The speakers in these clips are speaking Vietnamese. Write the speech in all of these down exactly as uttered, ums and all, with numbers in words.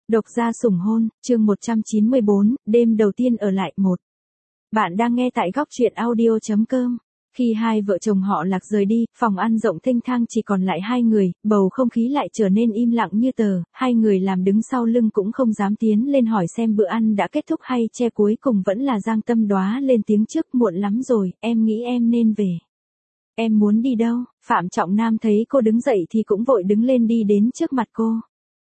Độc gia sủng hôn, chương một trăm chín mươi bốn, đêm đầu tiên ở lại một. Bạn đang nghe tại góc truyện audio chấm com. Khi hai vợ chồng họ Lạc rời đi, phòng ăn rộng thênh thang chỉ còn lại hai người, bầu không khí lại trở nên im lặng như tờ, hai người làm đứng sau lưng cũng không dám tiến lên hỏi xem bữa ăn đã kết thúc hay che, cuối cùng vẫn là Giang Tâm Đoá lên tiếng trước. Muộn lắm rồi, em nghĩ em nên về. Em muốn đi đâu? Phạm Trọng Nam thấy cô đứng dậy thì cũng vội đứng lên đi đến trước mặt cô.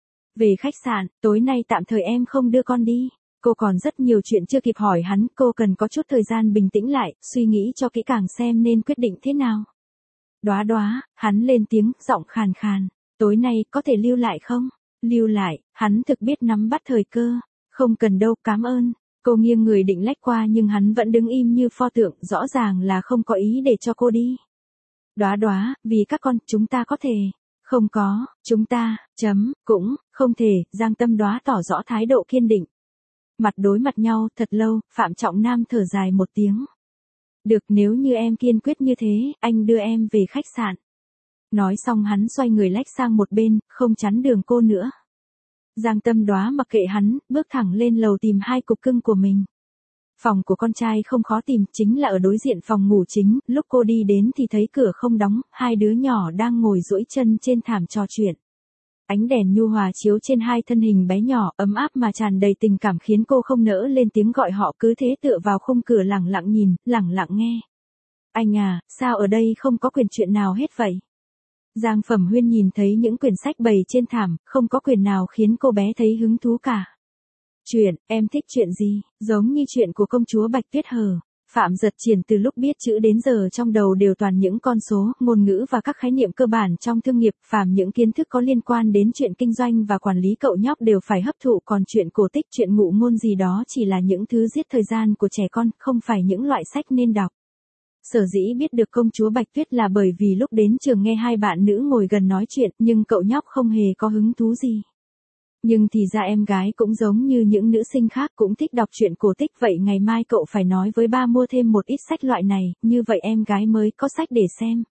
Về khách sạn, tối nay tạm thời em không đưa con đi. Cô còn rất nhiều chuyện chưa kịp hỏi hắn, cô cần có chút thời gian bình tĩnh lại, suy nghĩ cho kỹ càng xem nên quyết định thế nào. Đoá đoá, hắn lên tiếng, giọng khàn khàn. Tối nay có thể lưu lại không? Lưu lại, hắn thực biết nắm bắt thời cơ. Không cần đâu, cảm ơn. Cô nghiêng người định lách qua nhưng hắn vẫn đứng im như pho tượng, rõ ràng là không có ý để cho cô đi. Đoá đoá, vì các con, chúng ta có thể. Không có, chúng ta, chấm, cũng, không thể, Giang Tâm Đoá tỏ rõ thái độ kiên định. Mặt đối mặt nhau thật lâu, Phạm Trọng Nam thở dài một tiếng. Được, nếu như em kiên quyết như thế, anh đưa em về khách sạn. Nói xong hắn xoay người lách sang một bên, không chắn đường cô nữa. Giang Tâm Đoá mặc kệ hắn, bước thẳng lên lầu tìm hai cục cưng của mình. Phòng của con trai không khó tìm, chính là ở đối diện phòng ngủ chính, lúc cô đi đến thì thấy cửa không đóng, hai đứa nhỏ đang ngồi duỗi chân trên thảm trò chuyện. Ánh đèn nhu hòa chiếu trên hai thân hình bé nhỏ, ấm áp mà tràn đầy tình cảm khiến cô không nỡ lên tiếng gọi họ, cứ thế tựa vào khung cửa lẳng lặng nhìn, lẳng lặng nghe. Anh à, sao ở đây không có quyển truyện nào hết vậy? Giang Phẩm Huyên nhìn thấy những quyển sách bày trên thảm, không có quyển nào khiến cô bé thấy hứng thú cả. Chuyện, em thích chuyện gì? Giống như chuyện của công chúa Bạch Tuyết hờ. Phạm Giật Triển từ lúc biết chữ đến giờ trong đầu đều toàn những con số, ngôn ngữ và các khái niệm cơ bản trong thương nghiệp, phàm những kiến thức có liên quan đến chuyện kinh doanh và quản lý cậu nhóc đều phải hấp thụ, còn chuyện cổ tích, chuyện ngụ ngôn gì đó chỉ là những thứ giết thời gian của trẻ con, không phải những loại sách nên đọc. Sở dĩ biết được công chúa Bạch Tuyết là bởi vì lúc đến trường nghe hai bạn nữ ngồi gần nói chuyện, nhưng cậu nhóc không hề có hứng thú gì. Nhưng thì ra em gái cũng giống như những nữ sinh khác cũng thích đọc truyện cổ tích, vậy ngày mai cậu phải nói với ba mua thêm một ít sách loại này, như vậy em gái mới có sách để xem.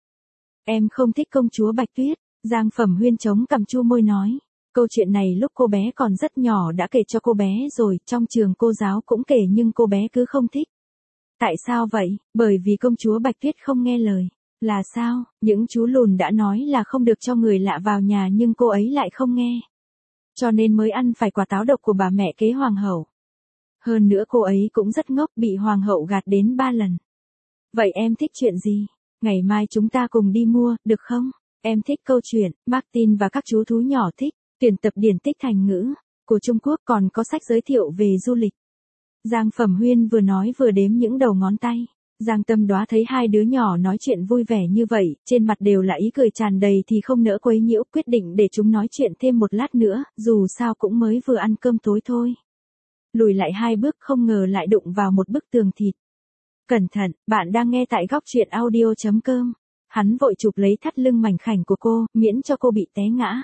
Em không thích công chúa Bạch Tuyết, Giang Phẩm Huyên chống cằm chu môi nói. Câu chuyện này lúc cô bé còn rất nhỏ đã kể cho cô bé rồi, trong trường cô giáo cũng kể nhưng cô bé cứ không thích. Tại sao vậy? Bởi vì công chúa Bạch Tuyết không nghe lời. Là sao? Những chú lùn đã nói là không được cho người lạ vào nhà nhưng cô ấy lại không nghe. Cho nên mới ăn phải quả táo độc của bà mẹ kế hoàng hậu. Hơn nữa cô ấy cũng rất ngốc, bị hoàng hậu gạt đến ba lần. Vậy em thích chuyện gì? Ngày mai chúng ta cùng đi mua, được không? Em thích câu chuyện, Martin và các chú thú nhỏ thích, tuyển tập điển tích thành ngữ, của Trung Quốc, còn có sách giới thiệu về du lịch. Giang Phẩm Huyên vừa nói vừa đếm những đầu ngón tay. Giang Tâm Đoá thấy hai đứa nhỏ nói chuyện vui vẻ như vậy, trên mặt đều là ý cười tràn đầy thì không nỡ quấy nhiễu, quyết định để chúng nói chuyện thêm một lát nữa, dù sao cũng mới vừa ăn cơm tối thôi. Lùi lại hai bước không ngờ lại đụng vào một bức tường thịt. Cẩn thận, bạn đang nghe tại góc truyện audio chấm com. Hắn vội chụp lấy thắt lưng mảnh khảnh của cô, miễn cho cô bị té ngã.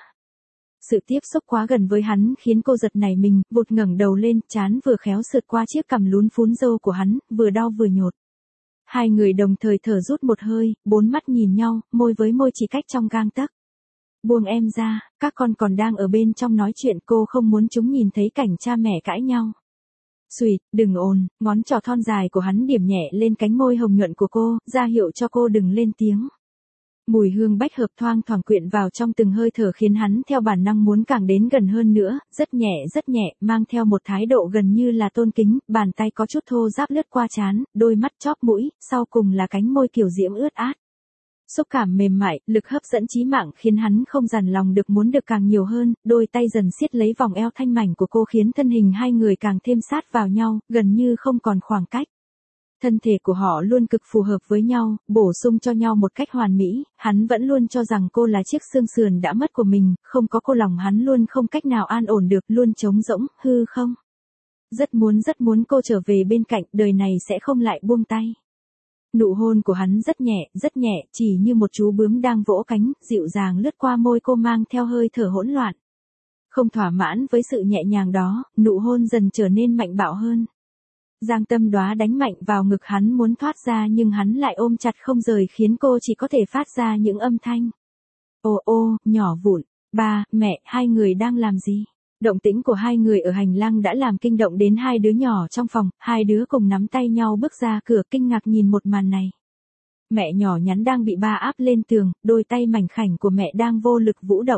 Sự tiếp xúc quá gần với hắn khiến cô giật nảy mình, vụt ngẩng đầu lên, trán vừa khéo sượt qua chiếc cằm lún phún râu của hắn, vừa đau vừa nhột. Hai người đồng thời thở rút một hơi, bốn mắt nhìn nhau, môi với môi chỉ cách trong gang tấc. Buông em ra, các con còn đang ở bên trong nói chuyện, cô không muốn chúng nhìn thấy cảnh cha mẹ cãi nhau. Xùyệt, đừng ồn, ngón trỏ thon dài của hắn điểm nhẹ lên cánh môi hồng nhuận của cô, ra hiệu cho cô đừng lên tiếng. Mùi hương bách hợp thoang thoảng quyện vào trong từng hơi thở khiến hắn theo bản năng muốn càng đến gần hơn nữa, rất nhẹ rất nhẹ, mang theo một thái độ gần như là tôn kính, bàn tay có chút thô ráp lướt qua trán, đôi mắt chóp mũi, sau cùng là cánh môi kiều diễm ướt át. Xúc cảm mềm mại, lực hấp dẫn chí mạng khiến hắn không dằn lòng được muốn được càng nhiều hơn, đôi tay dần siết lấy vòng eo thanh mảnh của cô khiến thân hình hai người càng thêm sát vào nhau, gần như không còn khoảng cách. Thân thể của họ luôn cực phù hợp với nhau, bổ sung cho nhau một cách hoàn mỹ, hắn vẫn luôn cho rằng cô là chiếc xương sườn đã mất của mình, không có cô lòng hắn luôn không cách nào an ổn được, luôn trống rỗng, hư không. Rất muốn rất muốn cô trở về bên cạnh, đời này sẽ không lại buông tay. Nụ hôn của hắn rất nhẹ, rất nhẹ, chỉ như một chú bướm đang vỗ cánh, dịu dàng lướt qua môi cô mang theo hơi thở hỗn loạn. Không thỏa mãn với sự nhẹ nhàng đó, nụ hôn dần trở nên mạnh bạo hơn. Giang Tâm Đoá đánh mạnh vào ngực hắn muốn thoát ra nhưng hắn lại ôm chặt không rời khiến cô chỉ có thể phát ra những âm thanh. Ô ô, nhỏ vụn, ba, mẹ, hai người đang làm gì? Động tĩnh của hai người ở hành lang đã làm kinh động đến hai đứa nhỏ trong phòng, hai đứa cùng nắm tay nhau bước ra cửa kinh ngạc nhìn một màn này. Mẹ nhỏ nhắn đang bị ba áp lên tường, đôi tay mảnh khảnh của mẹ đang vô lực vũ động.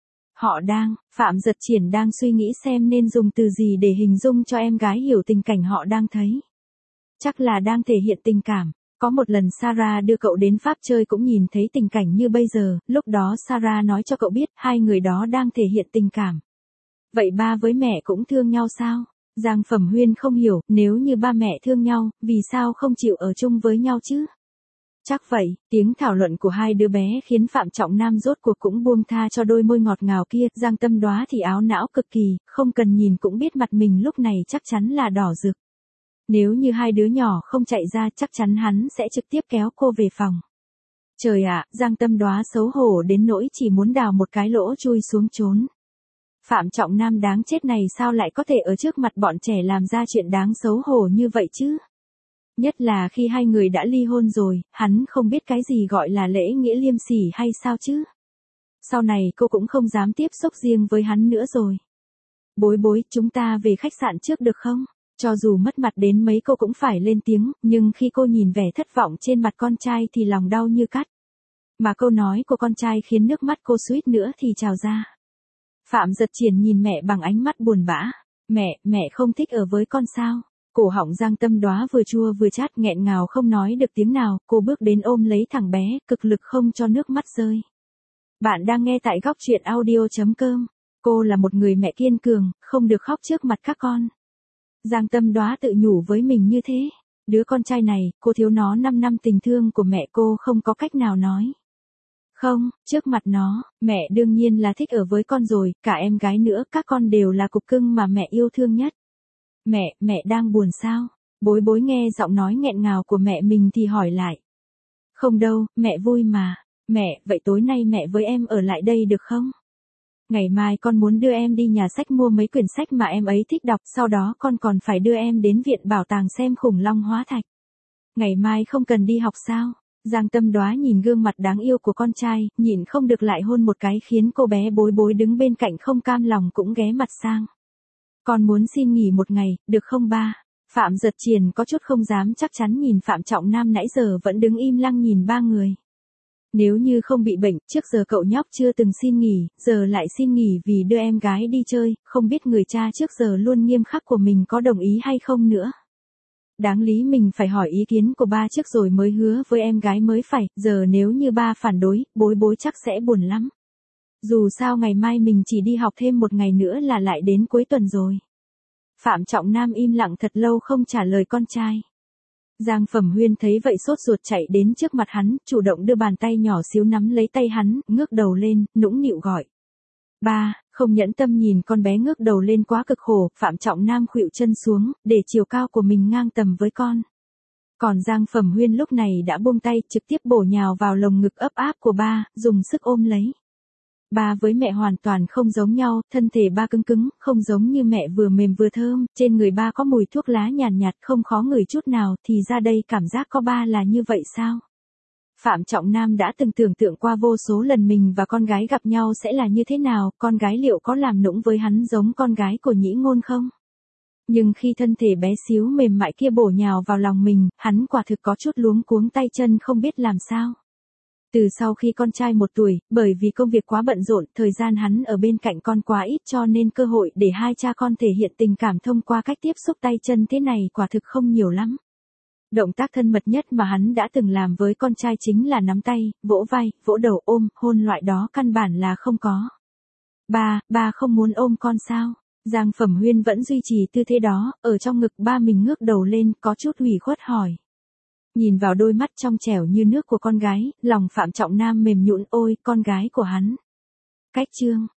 Họ đang, Phạm Giật Triển đang suy nghĩ xem nên dùng từ gì để hình dung cho em gái hiểu tình cảnh họ đang thấy. Chắc là đang thể hiện tình cảm. Có một lần Sarah đưa cậu đến Pháp chơi cũng nhìn thấy tình cảnh như bây giờ, lúc đó Sarah nói cho cậu biết hai người đó đang thể hiện tình cảm. Vậy ba với mẹ cũng thương nhau sao? Giang Phẩm Huyên không hiểu, nếu như ba mẹ thương nhau, vì sao không chịu ở chung với nhau chứ? Chắc vậy, tiếng thảo luận của hai đứa bé khiến Phạm Trọng Nam rốt cuộc cũng buông tha cho đôi môi ngọt ngào kia, Giang Tâm Đoá thì áo não cực kỳ, không cần nhìn cũng biết mặt mình lúc này chắc chắn là đỏ rực. Nếu như hai đứa nhỏ không chạy ra chắc chắn hắn sẽ trực tiếp kéo cô về phòng. Trời ạ, Giang Tâm Đoá xấu hổ đến nỗi chỉ muốn đào một cái lỗ chui xuống trốn. Phạm Trọng Nam đáng chết này sao lại có thể ở trước mặt bọn trẻ làm ra chuyện đáng xấu hổ như vậy chứ? Nhất là khi hai người đã ly hôn rồi, hắn không biết cái gì gọi là lễ nghĩa liêm sỉ hay sao chứ? Sau này cô cũng không dám tiếp xúc riêng với hắn nữa rồi. Bối bối, chúng ta về khách sạn trước được không? Cho dù mất mặt đến mấy cô cũng phải lên tiếng, nhưng khi cô nhìn vẻ thất vọng trên mặt con trai thì lòng đau như cắt. Mà câu nói của con trai khiến nước mắt cô suýt nữa thì trào ra. Phạm Giật Triển nhìn mẹ bằng ánh mắt buồn bã. Mẹ, mẹ không thích ở với con sao? Cổ họng Giang Tâm Đoá vừa chua vừa chát nghẹn ngào không nói được tiếng nào, cô bước đến ôm lấy thằng bé, cực lực không cho nước mắt rơi. Bạn đang nghe tại góc truyện audio chấm com. Cô là một người mẹ kiên cường, không được khóc trước mặt các con. Giang Tâm Đoá tự nhủ với mình như thế. Đứa con trai này, cô thiếu nó năm năm tình thương của mẹ cô không có cách nào nói. Không, trước mặt nó, mẹ đương nhiên là thích ở với con rồi, cả em gái nữa, các con đều là cục cưng mà mẹ yêu thương nhất. Mẹ, mẹ đang buồn sao? Bối bối nghe giọng nói nghẹn ngào của mẹ mình thì hỏi lại. Không đâu, mẹ vui mà. Mẹ, vậy tối nay mẹ với em ở lại đây được không? Ngày mai con muốn đưa em đi nhà sách mua mấy quyển sách mà em ấy thích đọc, sau đó con còn phải đưa em đến viện bảo tàng xem khủng long hóa thạch. Ngày mai không cần đi học sao? Giang Tâm Đoá nhìn gương mặt đáng yêu của con trai, nhịn không được lại hôn một cái khiến cô bé bối bối đứng bên cạnh không cam lòng cũng ghé mặt sang. Con muốn xin nghỉ một ngày, được không ba? Phạm Giật Triển có chút không dám chắc chắn nhìn Phạm Trọng Nam nãy giờ vẫn đứng im lặng nhìn ba người. Nếu như không bị bệnh, trước giờ cậu nhóc chưa từng xin nghỉ, giờ lại xin nghỉ vì đưa em gái đi chơi, không biết người cha trước giờ luôn nghiêm khắc của mình có đồng ý hay không nữa. Đáng lý mình phải hỏi ý kiến của ba trước rồi mới hứa với em gái mới phải, giờ nếu như ba phản đối, bối bối chắc sẽ buồn lắm. Dù sao ngày mai mình chỉ đi học thêm một ngày nữa là lại đến cuối tuần rồi. Phạm Trọng Nam im lặng thật lâu không trả lời con trai. Giang Phẩm Huyên thấy vậy sốt ruột chạy đến trước mặt hắn, chủ động đưa bàn tay nhỏ xíu nắm lấy tay hắn, ngước đầu lên, nũng nịu gọi. Ba, không nhẫn tâm nhìn con bé ngước đầu lên quá cực khổ, Phạm Trọng Nam khuỵu chân xuống, để chiều cao của mình ngang tầm với con. Còn Giang Phẩm Huyên lúc này đã buông tay, trực tiếp bổ nhào vào lồng ngực ấp áp của ba, dùng sức ôm lấy. Ba với mẹ hoàn toàn không giống nhau, thân thể ba cứng cứng, không giống như mẹ vừa mềm vừa thơm, trên người ba có mùi thuốc lá nhàn nhạt, nhạt không khó ngửi chút nào, thì ra đây cảm giác có ba là như vậy sao? Phạm Trọng Nam đã từng tưởng tượng qua vô số lần mình và con gái gặp nhau sẽ là như thế nào, con gái liệu có làm nũng với hắn giống con gái của Nhĩ Ngôn không? Nhưng khi thân thể bé xíu mềm mại kia bổ nhào vào lòng mình, hắn quả thực có chút luống cuống tay chân không biết làm sao. Từ sau khi con trai một tuổi, bởi vì công việc quá bận rộn, thời gian hắn ở bên cạnh con quá ít cho nên cơ hội để hai cha con thể hiện tình cảm thông qua cách tiếp xúc tay chân thế này quả thực không nhiều lắm. Động tác thân mật nhất mà hắn đã từng làm với con trai chính là nắm tay, vỗ vai, vỗ đầu, ôm, hôn loại đó căn bản là không có. Ba, ba không muốn ôm con sao? Giang Phẩm Huyên vẫn duy trì tư thế đó, ở trong ngực ba mình ngước đầu lên, có chút ủy khuất hỏi. Nhìn vào đôi mắt trong trẻo như nước của con gái, lòng Phạm Trọng Nam mềm nhũn, ôi, con gái của hắn. Cách chương.